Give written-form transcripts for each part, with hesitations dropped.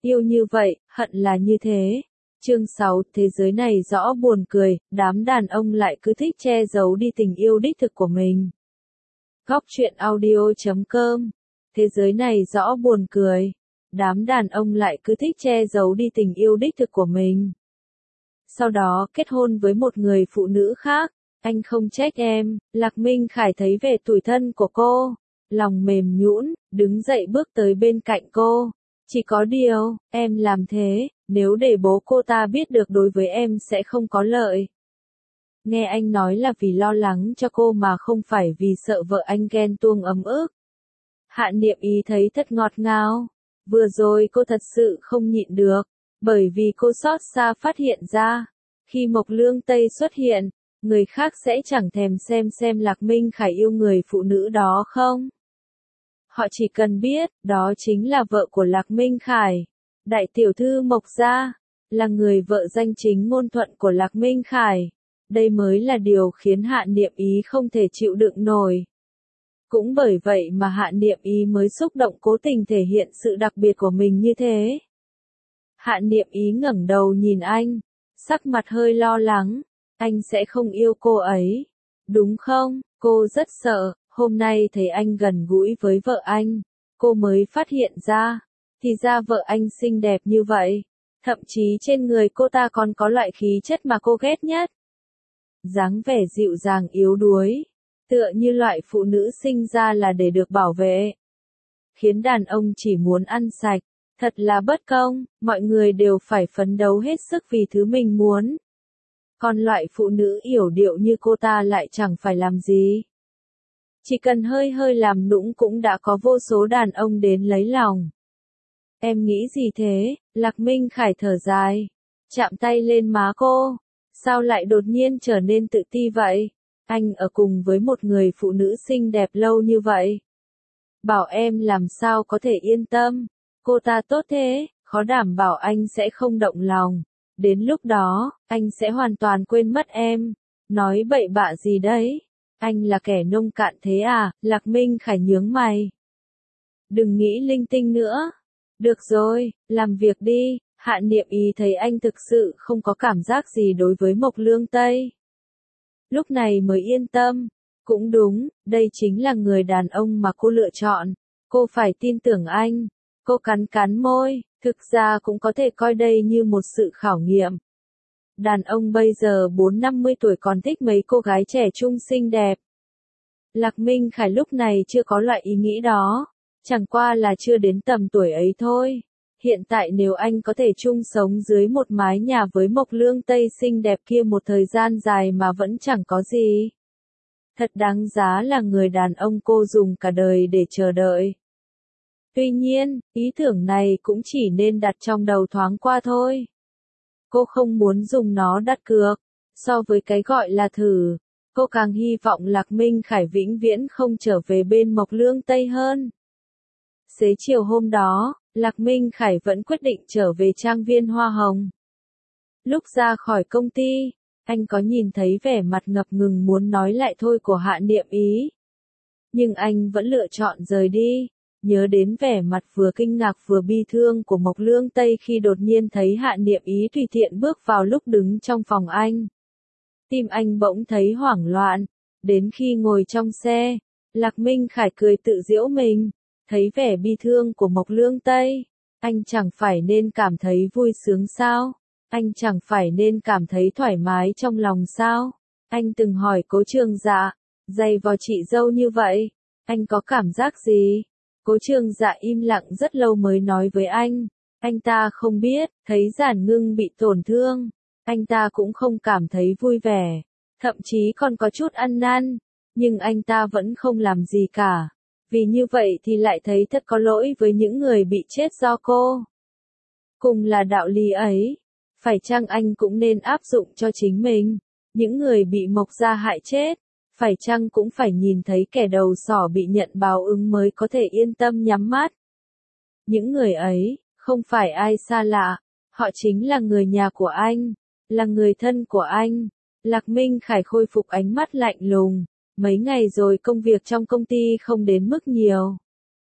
Yêu như vậy, hận là như thế. Chương 6, thế giới này rõ buồn cười, đám đàn ông lại cứ thích che giấu đi tình yêu đích thực của mình. Góc truyện audio.com. Thế giới này rõ buồn cười, đám đàn ông lại cứ thích che giấu đi tình yêu đích thực của mình. Sau đó kết hôn với một người phụ nữ khác. Anh không trách em. Lạc Minh Khải thấy vẻ tủi thân của cô, lòng mềm nhũn, đứng dậy bước tới bên cạnh cô. Chỉ có điều, em làm thế, nếu để bố cô ta biết được đối với em sẽ không có lợi. Nghe anh nói là vì lo lắng cho cô mà không phải vì sợ vợ anh ghen tuông ấm ức. Hạ Niệm Ý thấy thật ngọt ngào. Vừa rồi cô thật sự không nhịn được, bởi vì cô xót xa phát hiện ra, khi Mộc Lương Tây xuất hiện, người khác sẽ chẳng thèm xem Lạc Minh Khải yêu người phụ nữ đó không. Họ chỉ cần biết, đó chính là vợ của Lạc Minh Khải. Đại tiểu thư Mộc gia, là người vợ danh chính ngôn thuận của Lạc Minh Khải. Đây mới là điều khiến Hạ Niệm Ý không thể chịu đựng nổi. Cũng bởi vậy mà Hạ Niệm Ý mới xúc động cố tình thể hiện sự đặc biệt của mình như thế. Hạ Niệm Ý ngẩng đầu nhìn anh, sắc mặt hơi lo lắng. Anh sẽ không yêu cô ấy, đúng không? Cô rất sợ, hôm nay thấy anh gần gũi với vợ anh, cô mới phát hiện ra, thì ra vợ anh xinh đẹp như vậy. Thậm chí trên người cô ta còn có loại khí chất mà cô ghét nhất. Dáng vẻ dịu dàng yếu đuối, tựa như loại phụ nữ sinh ra là để được bảo vệ. Khiến đàn ông chỉ muốn ăn sạch, thật là bất công, mọi người đều phải phấn đấu hết sức vì thứ mình muốn. Còn loại phụ nữ yểu điệu như cô ta lại chẳng phải làm gì. Chỉ cần hơi làm nũng cũng đã có vô số đàn ông đến lấy lòng. Em nghĩ gì thế? Lạc Minh Khải thở dài, chạm tay lên má cô. Sao lại đột nhiên trở nên tự ti vậy? Anh ở cùng với một người phụ nữ xinh đẹp lâu như vậy. Bảo em làm sao có thể yên tâm. Cô ta tốt thế, khó đảm bảo anh sẽ không động lòng. Đến lúc đó, anh sẽ hoàn toàn quên mất em. Nói bậy bạ gì đấy? Anh là kẻ nông cạn thế à? Lạc Minh Khải nhướng mày. Đừng nghĩ linh tinh nữa. Được rồi, làm việc đi. Hạ Niệm Ý thấy anh thực sự không có cảm giác gì đối với Mộc Lương Tây. Lúc này mới yên tâm. Cũng đúng, đây chính là người đàn ông mà cô lựa chọn. Cô phải tin tưởng anh. Cô cắn môi, thực ra cũng có thể coi đây như một sự khảo nghiệm. Đàn ông bây giờ 40-50 tuổi còn thích mấy cô gái trẻ trung xinh đẹp. Lạc Minh Khải lúc này chưa có loại ý nghĩ đó, chẳng qua là chưa đến tầm tuổi ấy thôi. Hiện tại nếu anh có thể chung sống dưới một mái nhà với Mộc Lương Tây xinh đẹp kia một thời gian dài mà vẫn chẳng có gì. Thật đáng giá là người đàn ông cô dùng cả đời để chờ đợi. Tuy nhiên, ý tưởng này cũng chỉ nên đặt trong đầu thoáng qua thôi. Cô không muốn dùng nó đặt cược. So với cái gọi là thử, cô càng hy vọng Lạc Minh Khải vĩnh viễn không trở về bên Mộc Lương Tây hơn. Xế chiều hôm đó, Lạc Minh Khải vẫn quyết định trở về trang viên Hoa Hồng. Lúc ra khỏi công ty, anh có nhìn thấy vẻ mặt ngập ngừng muốn nói lại thôi của Hạ Niệm Ý. Nhưng anh vẫn lựa chọn rời đi. Nhớ đến vẻ mặt vừa kinh ngạc vừa bi thương của Mộc Lương Tây khi đột nhiên thấy Hạ Niệm Ý tùy tiện bước vào lúc đứng trong phòng anh. Tim anh bỗng thấy hoảng loạn. Đến khi ngồi trong xe, Lạc Minh Khải cười tự giễu mình. Thấy vẻ bi thương của Mộc Lương Tây, anh chẳng phải nên cảm thấy vui sướng sao? Anh chẳng phải nên cảm thấy thoải mái trong lòng sao? Anh từng hỏi Cố Trường Dạ, dày vò chị dâu như vậy, anh có cảm giác gì? Cố Trường Dạ im lặng rất lâu mới nói với anh ta không biết, thấy Giản Ngưng bị tổn thương, anh ta cũng không cảm thấy vui vẻ, thậm chí còn có chút ăn năn, nhưng anh ta vẫn không làm gì cả. Vì như vậy thì lại thấy thật có lỗi với những người bị chết do cô. Cùng là đạo lý ấy, phải chăng anh cũng nên áp dụng cho chính mình? Những người bị Mộc gia hại chết, phải chăng cũng phải nhìn thấy kẻ đầu sỏ bị nhận báo ứng mới có thể yên tâm nhắm mắt? Những người ấy, không phải ai xa lạ, họ chính là người nhà của anh, là người thân của anh. Lạc Minh Khải khôi phục ánh mắt lạnh lùng. Mấy ngày rồi công việc trong công ty không đến mức nhiều.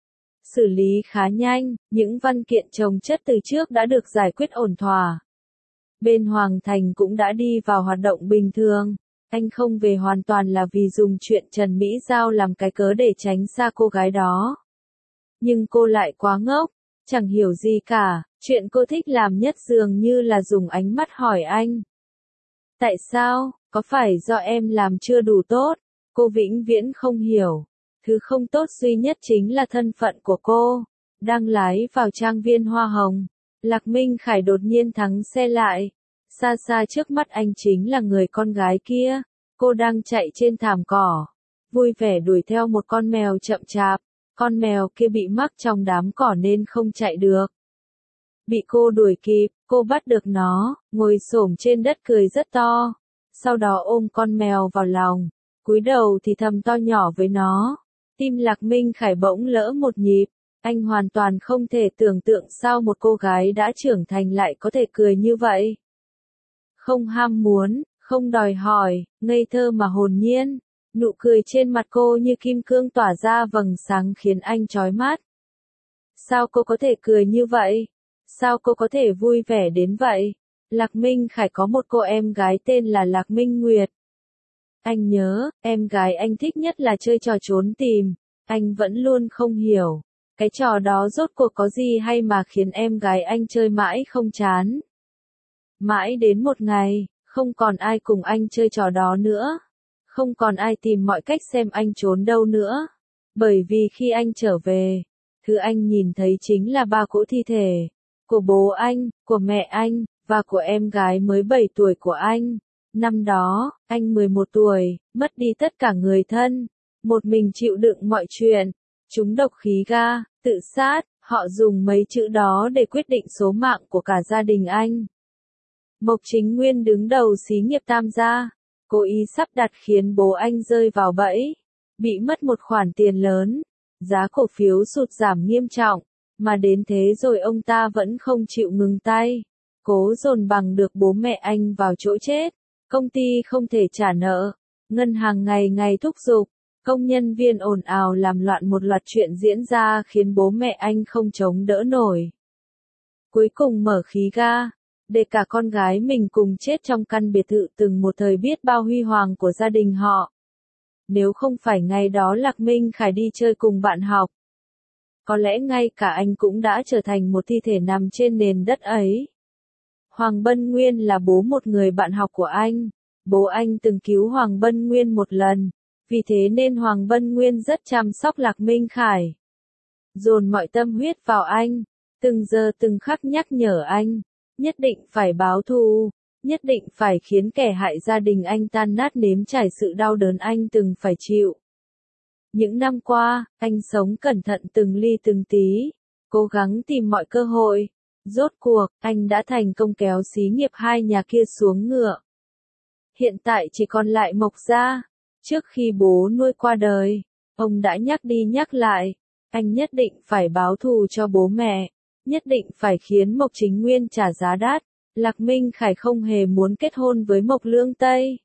xử lý khá nhanh, những văn kiện chồng chất từ trước đã được giải quyết ổn thỏa. Bên Hoàng Thành cũng đã đi vào hoạt động bình thường. Anh không về hoàn toàn là vì dùng chuyện Trần Mỹ Giao làm cái cớ để tránh xa cô gái đó. Nhưng cô lại quá ngốc, chẳng hiểu gì cả, chuyện cô thích làm nhất dường như là dùng ánh mắt hỏi anh. Tại sao, có phải do em làm chưa đủ tốt? Cô vĩnh viễn không hiểu. Thứ không tốt duy nhất chính là thân phận của cô. Đang lái vào trang viên hoa hồng, Lạc Minh Khải đột nhiên thắng xe lại. Xa xa trước mắt anh chính là người con gái kia. Cô đang chạy trên thảm cỏ, vui vẻ đuổi theo một con mèo chậm chạp. Con mèo kia bị mắc trong đám cỏ nên không chạy được. Bị cô đuổi kịp, cô bắt được nó, ngồi xổm trên đất cười rất to. Sau đó ôm con mèo vào lòng, cúi đầu thì thầm to nhỏ với nó. Tim Lạc Minh Khải bỗng lỡ một nhịp. Anh hoàn toàn không thể tưởng tượng sao một cô gái đã trưởng thành lại có thể cười như vậy. Không ham muốn, không đòi hỏi, ngây thơ mà hồn nhiên. Nụ cười trên mặt cô như kim cương tỏa ra vầng sáng khiến anh chói mắt. Sao cô có thể cười như vậy? Sao cô có thể vui vẻ đến vậy? Lạc Minh Khải có một cô em gái tên là Lạc Minh Nguyệt. Anh nhớ, em gái anh thích nhất là chơi trò trốn tìm. Anh vẫn luôn không hiểu. Cái trò đó rốt cuộc có gì hay mà khiến em gái anh chơi mãi không chán. Mãi đến một ngày, không còn ai cùng anh chơi trò đó nữa. Không còn ai tìm mọi cách xem anh trốn đâu nữa. Bởi vì khi anh trở về, thứ anh nhìn thấy chính là ba cỗ thi thể. Của bố anh, của mẹ anh, và của em gái mới 7 tuổi của anh. Năm đó, anh 11 tuổi, mất đi tất cả người thân. Một mình chịu đựng mọi chuyện. Trúng độc khí ga, tự sát, họ dùng mấy chữ đó để quyết định số mạng của cả gia đình anh. Mộc Chính Nguyên đứng đầu xí nghiệp Tam gia. Cố ý sắp đặt khiến bố anh rơi vào bẫy. Bị mất một khoản tiền lớn. Giá cổ phiếu sụt giảm nghiêm trọng. Mà đến thế rồi ông ta vẫn không chịu ngừng tay. Cố dồn bằng được bố mẹ anh vào chỗ chết. Công ty không thể trả nợ. Ngân hàng ngày ngày thúc giục. Công nhân viên ồn ào làm loạn, một loạt chuyện diễn ra khiến bố mẹ anh không chống đỡ nổi. Cuối cùng mở khí ga. Để cả con gái mình cùng chết trong căn biệt thự từng một thời biết bao huy hoàng của gia đình họ. Nếu không phải ngày đó Lạc Minh Khải đi chơi cùng bạn học, có lẽ ngay cả anh cũng đã trở thành một thi thể nằm trên nền đất ấy. Hoàng Bân Nguyên là bố một người bạn học của anh. Bố anh từng cứu Hoàng Bân Nguyên một lần. Vì thế nên Hoàng Bân Nguyên rất chăm sóc Lạc Minh Khải. Dồn mọi tâm huyết vào anh. Từng giờ từng khắc nhắc nhở anh. Nhất định phải báo thù. Nhất định phải khiến kẻ hại gia đình anh tan nát nếm trải sự đau đớn anh từng phải chịu. Những năm qua, anh sống cẩn thận từng ly từng tí. Cố gắng tìm mọi cơ hội. Rốt cuộc, anh đã thành công kéo xí nghiệp hai nhà kia xuống ngựa. Hiện tại chỉ còn lại Mộc gia. Trước khi bố nuôi qua đời, ông đã nhắc đi nhắc lại. Anh nhất định phải báo thù cho bố mẹ. Nhất định phải khiến Mộc Chính Nguyên trả giá đắt. Lạc Minh Khải không hề muốn kết hôn với Mộc Lương Tây.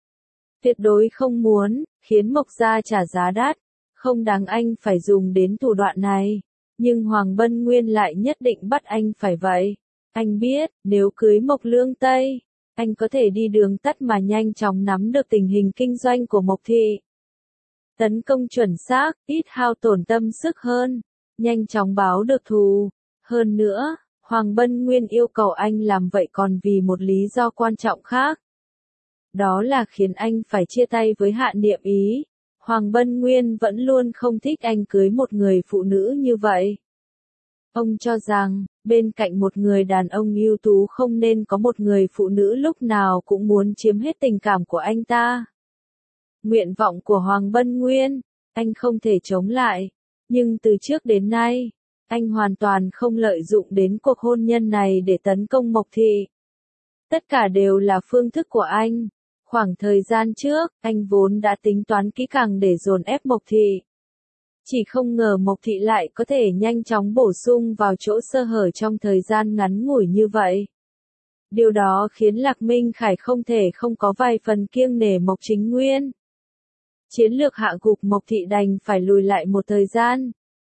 Tuyệt đối không muốn, khiến Mộc gia trả giá đắt. Không đáng anh phải dùng đến thủ đoạn này. Nhưng Hoàng Bân Nguyên lại nhất định bắt anh phải vậy. Anh biết, nếu cưới Mộc Lương Tây, anh có thể đi đường tắt mà nhanh chóng nắm được tình hình kinh doanh của Mộc thị. Tấn công chuẩn xác, ít hao tổn tâm sức hơn. Nhanh chóng báo được thù. Hơn nữa, Hoàng Bân Nguyên yêu cầu anh làm vậy còn vì một lý do quan trọng khác. Đó là khiến anh phải chia tay với Hạ Niệm Ý. Hoàng Bân Nguyên vẫn luôn không thích anh cưới một người phụ nữ như vậy. Ông cho rằng, bên cạnh một người đàn ông ưu tú không nên có một người phụ nữ lúc nào cũng muốn chiếm hết tình cảm của anh ta. Nguyện vọng của Hoàng Bân Nguyên, anh không thể chống lại. Nhưng từ trước đến nay, anh hoàn toàn không lợi dụng đến cuộc hôn nhân này để tấn công Mộc thị. Tất cả đều là phương thức của anh. Khoảng thời gian trước, anh vốn đã tính toán kỹ càng để dồn ép Mộc thị. Chỉ không ngờ Mộc thị lại có thể nhanh chóng bổ sung vào chỗ sơ hở trong thời gian ngắn ngủi như vậy. Điều đó khiến Lạc Minh Khải không thể không có vài phần kiêng nể Mộc Chính Nguyên. Chiến lược hạ gục Mộc thị đành phải lùi lại một thời gian.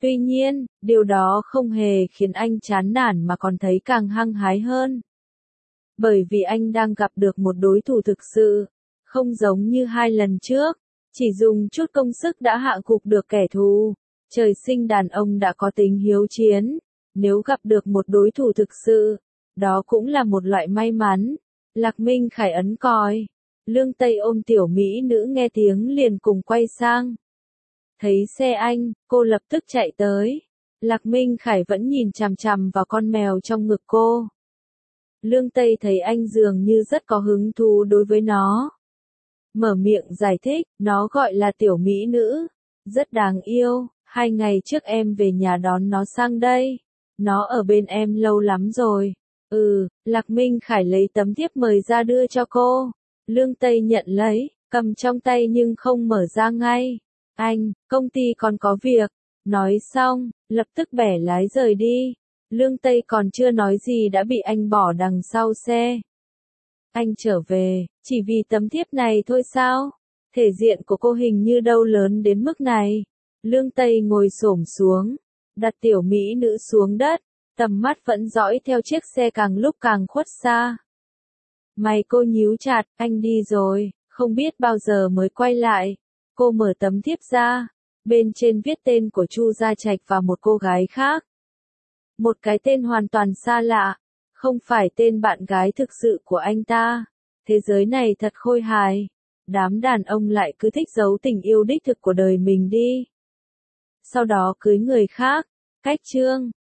Tuy nhiên, điều đó không hề khiến anh chán nản mà còn thấy càng hăng hái hơn. Bởi vì anh đang gặp được một đối thủ thực sự, không giống như 2 lần trước, chỉ dùng chút công sức đã hạ gục được kẻ thù. Trời sinh đàn ông đã có tính hiếu chiến, nếu gặp được một đối thủ thực sự, đó cũng là một loại may mắn. Lạc Minh Khải ấn còi. Lương Tây ôm tiểu mỹ nữ nghe tiếng liền cùng quay sang. Thấy xe anh, cô lập tức chạy tới. Lạc Minh Khải vẫn nhìn chằm chằm vào con mèo trong ngực cô. Lương Tây thấy anh dường như rất có hứng thú đối với nó. Mở miệng giải thích, nó gọi là tiểu mỹ nữ. Rất đáng yêu, 2 ngày trước em về nhà đón nó sang đây. Nó ở bên em lâu lắm rồi. Lạc Minh Khải lấy tấm thiếp mời ra đưa cho cô. Lương Tây nhận lấy, cầm trong tay nhưng không mở ra ngay. Anh, công ty còn có việc. Nói xong, lập tức bẻ lái rời đi. Lương Tây còn chưa nói gì đã bị anh bỏ đằng sau xe. Anh trở về, chỉ vì tấm thiếp này thôi sao? Thể diện của cô hình như đâu lớn đến mức này. Lương Tây ngồi xổm xuống, đặt tiểu mỹ nữ xuống đất, tầm mắt vẫn dõi theo chiếc xe càng lúc càng khuất xa. Mày cô nhíu chặt, anh đi rồi, không biết bao giờ mới quay lại. Cô mở tấm thiếp ra, bên trên viết tên của Chu Gia Trạch và một cô gái khác. Một cái tên hoàn toàn xa lạ, không phải tên bạn gái thực sự của anh ta. Thế giới này thật khôi hài. Đám đàn ông lại cứ thích giấu tình yêu đích thực của đời mình đi. Sau đó cưới người khác. Cách chương